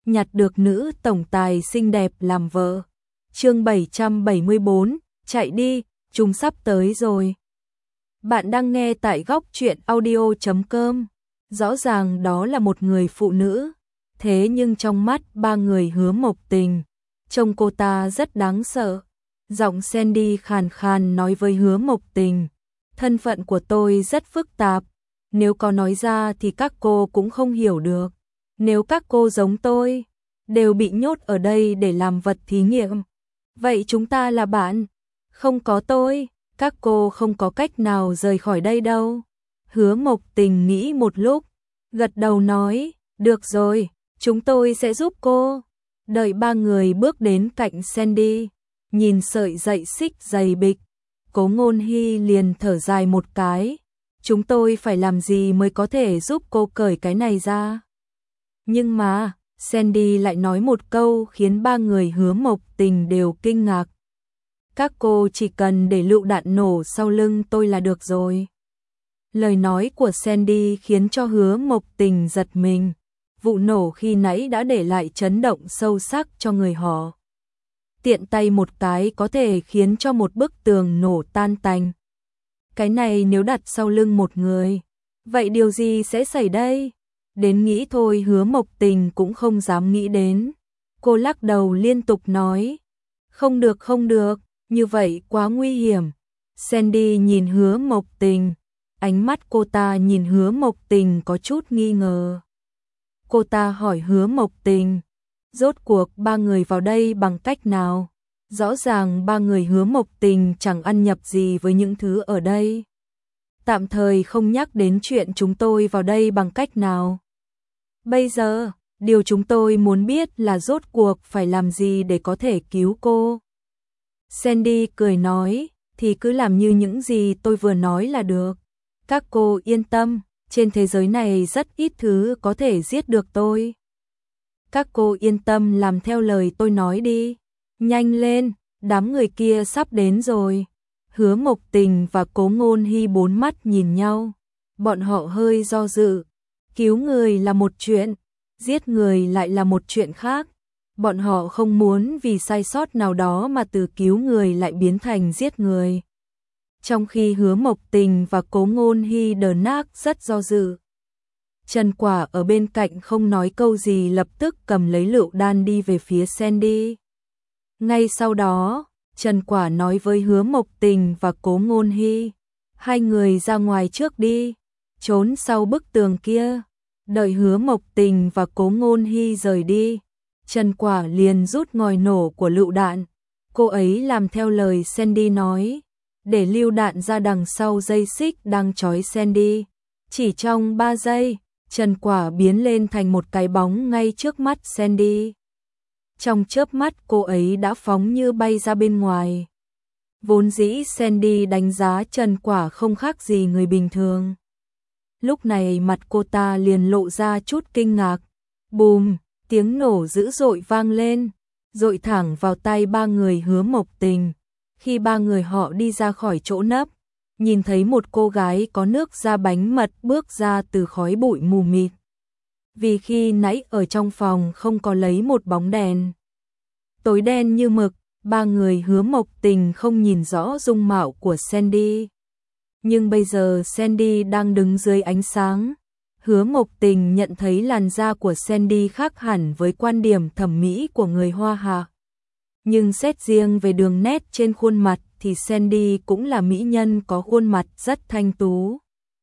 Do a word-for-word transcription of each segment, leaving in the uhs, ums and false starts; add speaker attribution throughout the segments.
Speaker 1: nhặt được nữ tổng tài xinh đẹp làm vợ. Chương bảy trăm bảy mươi bốn, chạy đi, chúng sắp tới rồi. Bạn đang nghe tại góc truyện audio chấm com. Rõ ràng đó là một người phụ nữ, thế nhưng trong mắt ba người Hứa Mộc Tình, trông cô ta rất đáng sợ. Giọng Sandy khàn khàn nói với Hứa Mộc Tình, thân phận của tôi rất phức tạp, nếu có nói ra thì các cô cũng không hiểu được. Nếu các cô giống tôi, đều bị nhốt ở đây để làm vật thí nghiệm, vậy chúng ta là bạn. Không có tôi, các cô không có cách nào rời khỏi đây đâu. Hứa Mộc Tình nghĩ một lúc, gật đầu nói, được rồi, chúng tôi sẽ giúp cô. Đợi ba người bước đến cạnh Sandy, nhìn sợi dây xích dày bịch, Cố Ngôn Hy liền thở dài một cái. Chúng tôi phải làm gì mới có thể giúp cô cởi cái này ra? Nhưng mà, Sandy lại nói một câu khiến ba người Hứa Mộc Tình đều kinh ngạc. Các cô chỉ cần để lựu đạn nổ sau lưng tôi là được rồi. Lời nói của Sandy khiến cho Hứa Mộc Tình giật mình. Vụ nổ khi nãy đã để lại chấn động sâu sắc cho người họ. Tiện tay một cái có thể khiến cho một bức tường nổ tan tành. Cái này nếu đặt sau lưng một người, vậy điều gì sẽ xảy đây? Đến nghĩ thôi Hứa Mộc Tình cũng không dám nghĩ đến. Cô lắc đầu liên tục nói, không được không được, như vậy quá nguy hiểm. Sandy nhìn Hứa Mộc Tình, ánh mắt cô ta nhìn Hứa Mộc Tình có chút nghi ngờ. Cô ta hỏi Hứa Mộc Tình, rốt cuộc ba người vào đây bằng cách nào? Rõ ràng ba người Hứa Mộc Tình chẳng ăn nhập gì với những thứ ở đây. Tạm thời không nhắc đến chuyện chúng tôi vào đây bằng cách nào. Bây giờ, điều chúng tôi muốn biết là rốt cuộc phải làm gì để có thể cứu cô. Sandy cười nói, thì cứ làm như những gì tôi vừa nói là được. Các cô yên tâm, trên thế giới này rất ít thứ có thể giết được tôi. Các cô yên tâm làm theo lời tôi nói đi. Nhanh lên, đám người kia sắp đến rồi. Hứa Mộc Tình và Cố Ngôn Hy bốn mắt nhìn nhau. Bọn họ hơi do dự. Cứu người là một chuyện, giết người lại là một chuyện khác. Bọn họ không muốn vì sai sót nào đó mà từ cứu người lại biến thành giết người. Trong khi Hứa Mộc Tình và Cố Ngôn Hy đờ nác rất do dự. Trần Quả ở bên cạnh không nói câu gì, lập tức cầm lấy lựu đan đi về phía Sandy. Ngay sau đó, Trần Quả nói với Hứa Mộc Tình và Cố Ngôn Hy, hai người ra ngoài trước đi, trốn sau bức tường kia. Đợi Hứa Mộc Tình và Cố Ngôn Hy rời đi, Trần Quả liền rút ngòi nổ của lựu đạn. Cô ấy làm theo lời Sandy nói, để lưu đạn ra đằng sau dây xích đang trói Sandy. Chỉ trong ba giây, Trần Quả biến lên thành một cái bóng ngay trước mắt Sandy. Trong chớp mắt cô ấy đã phóng như bay ra bên ngoài. Vốn dĩ Sandy đánh giá Trần Quả không khác gì người bình thường. Lúc này mặt cô ta liền lộ ra chút kinh ngạc. Bùm, tiếng nổ dữ dội vang lên, dội thẳng vào tay ba người Hứa Mộc Tình. Khi ba người họ đi ra khỏi chỗ nấp, nhìn thấy một cô gái có nước da bánh mật bước ra từ khói bụi mù mịt. Vì khi nãy ở trong phòng không có lấy một bóng đèn, tối đen như mực, ba người Hứa Mộc Tình không nhìn rõ dung mạo của Sandy. Nhưng bây giờ Sandy đang đứng dưới ánh sáng. Hứa Mộc Tình nhận thấy làn da của Sandy khác hẳn với quan điểm thẩm mỹ của người Hoa Hạ. Nhưng xét riêng về đường nét trên khuôn mặt thì Sandy cũng là mỹ nhân có khuôn mặt rất thanh tú.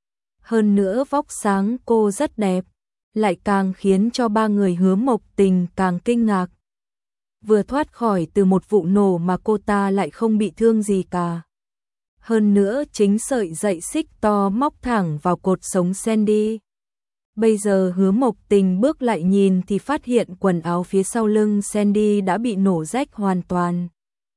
Speaker 1: Hơn nữa vóc sáng cô rất đẹp, lại càng khiến cho ba người Hứa Mộc Tình càng kinh ngạc. Vừa thoát khỏi từ một vụ nổ mà cô ta lại không bị thương gì cả. Hơn nữa chính sợi dây xích to móc thẳng vào cột sống Sandy. Bây giờ Hứa Mộc Tình bước lại nhìn thì phát hiện quần áo phía sau lưng Sandy đã bị nổ rách hoàn toàn.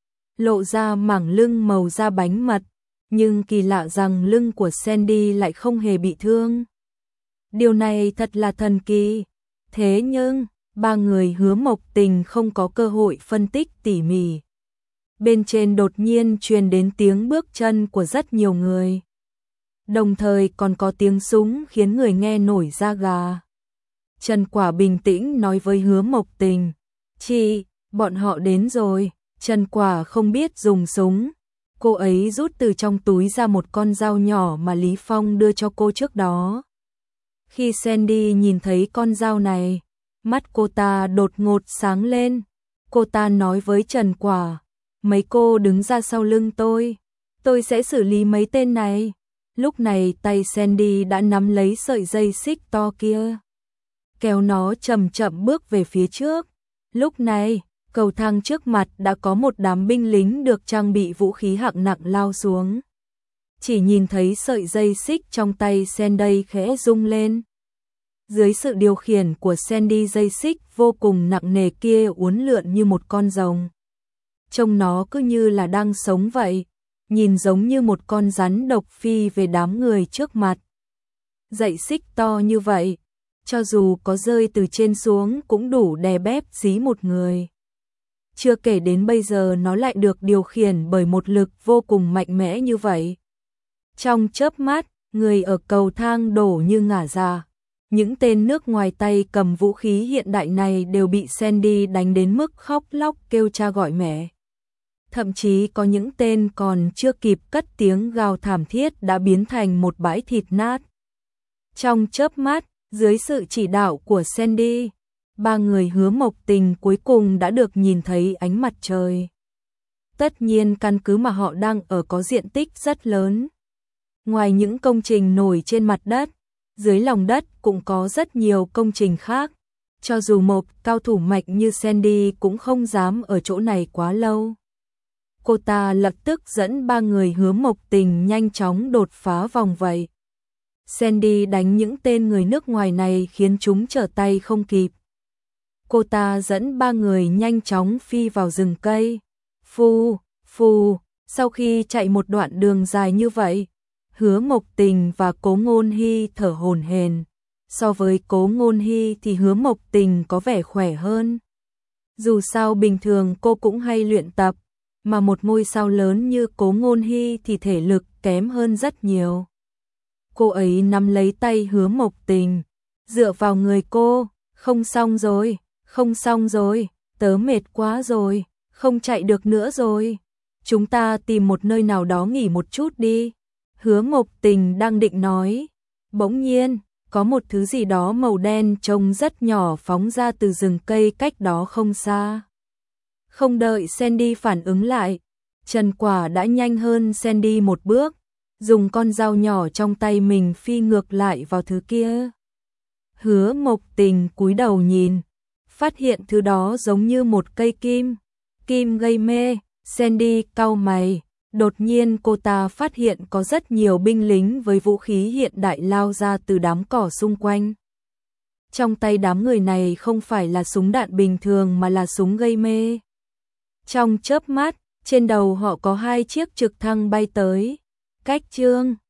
Speaker 1: Lộ ra mảng lưng màu da bánh mật, nhưng kỳ lạ rằng lưng của Sandy lại không hề bị thương. Điều này thật là thần kỳ. Thế nhưng, ba người Hứa Mộc Tình không có cơ hội phân tích tỉ mỉ. Bên trên đột nhiên truyền đến tiếng bước chân của rất nhiều người. Đồng thời còn có tiếng súng khiến người nghe nổi da gà. Trần Quả bình tĩnh nói với Hứa Mộc Tình. Chị, bọn họ đến rồi. Trần Quả không biết dùng súng. Cô ấy rút từ trong túi ra một con dao nhỏ mà Lý Phong đưa cho cô trước đó. Khi Sandy nhìn thấy con dao này, mắt cô ta đột ngột sáng lên. Cô ta nói với Trần Quả, mấy cô đứng ra sau lưng tôi, tôi sẽ xử lý mấy tên này. Lúc này tay Sandy đã nắm lấy sợi dây xích to kia, kéo nó chậm chậm bước về phía trước. Lúc này, cầu thang trước mặt đã có một đám binh lính được trang bị vũ khí hạng nặng lao xuống. Chỉ nhìn thấy sợi dây xích trong tay Sandy khẽ rung lên. Dưới sự điều khiển của Sandy, dây xích vô cùng nặng nề kia uốn lượn như một con rồng. Trông nó cứ như là đang sống vậy, nhìn giống như một con rắn độc phi về đám người trước mặt. Dây xích to như vậy, cho dù có rơi từ trên xuống cũng đủ đè bẹp dí một người. Chưa kể đến bây giờ nó lại được điều khiển bởi một lực vô cùng mạnh mẽ như vậy. Trong chớp mắt, người ở cầu thang đổ như ngả ra. Những tên nước ngoài tay cầm vũ khí hiện đại này đều bị Sandy đánh đến mức khóc lóc kêu cha gọi mẹ. Thậm chí có những tên còn chưa kịp cất tiếng gào thảm thiết đã biến thành một bãi thịt nát. Trong chớp mắt, dưới sự chỉ đạo của Sandy, ba người Hứa Mộc Tình cuối cùng đã được nhìn thấy ánh mặt trời. Tất nhiên căn cứ mà họ đang ở có diện tích rất lớn. Ngoài những công trình nổi trên mặt đất, dưới lòng đất cũng có rất nhiều công trình khác. Cho dù một cao thủ mạnh như Sandy cũng không dám ở chỗ này quá lâu. Cô ta lập tức dẫn ba người Hứa Mộc Tình nhanh chóng đột phá vòng vây. Sandy đánh những tên người nước ngoài này khiến chúng trở tay không kịp. Cô ta dẫn ba người nhanh chóng phi vào rừng cây. Phù, phù, sau khi chạy một đoạn đường dài như vậy, Hứa Mộc Tình và Cố Ngôn Hy thở hổn hển. So với Cố Ngôn Hy thì Hứa Mộc Tình có vẻ khỏe hơn. Dù sao bình thường cô cũng hay luyện tập, mà một ngôi sao lớn như Cố Ngôn Hy thì thể lực kém hơn rất nhiều. Cô ấy nắm lấy tay Hứa Mộc Tình, dựa vào người cô. Không xong rồi, không xong rồi, tớ mệt quá rồi, không chạy được nữa rồi. Chúng ta tìm một nơi nào đó nghỉ một chút đi. Hứa Mộc Tình đang định nói. Bỗng nhiên, có một thứ gì đó màu đen trông rất nhỏ phóng ra từ rừng cây cách đó không xa. Không đợi Sandy phản ứng lại, Trần Quả đã nhanh hơn Sandy một bước, dùng con dao nhỏ trong tay mình phi ngược lại vào thứ kia. Hứa Mộc Tình cúi đầu nhìn, phát hiện thứ đó giống như một cây kim, kim gây mê. Sandy cau mày, đột nhiên cô ta phát hiện có rất nhiều binh lính với vũ khí hiện đại lao ra từ đám cỏ xung quanh. Trong tay đám người này không phải là súng đạn bình thường mà là súng gây mê. Trong chớp mắt, trên đầu họ có hai chiếc trực thăng bay tới. Cách chương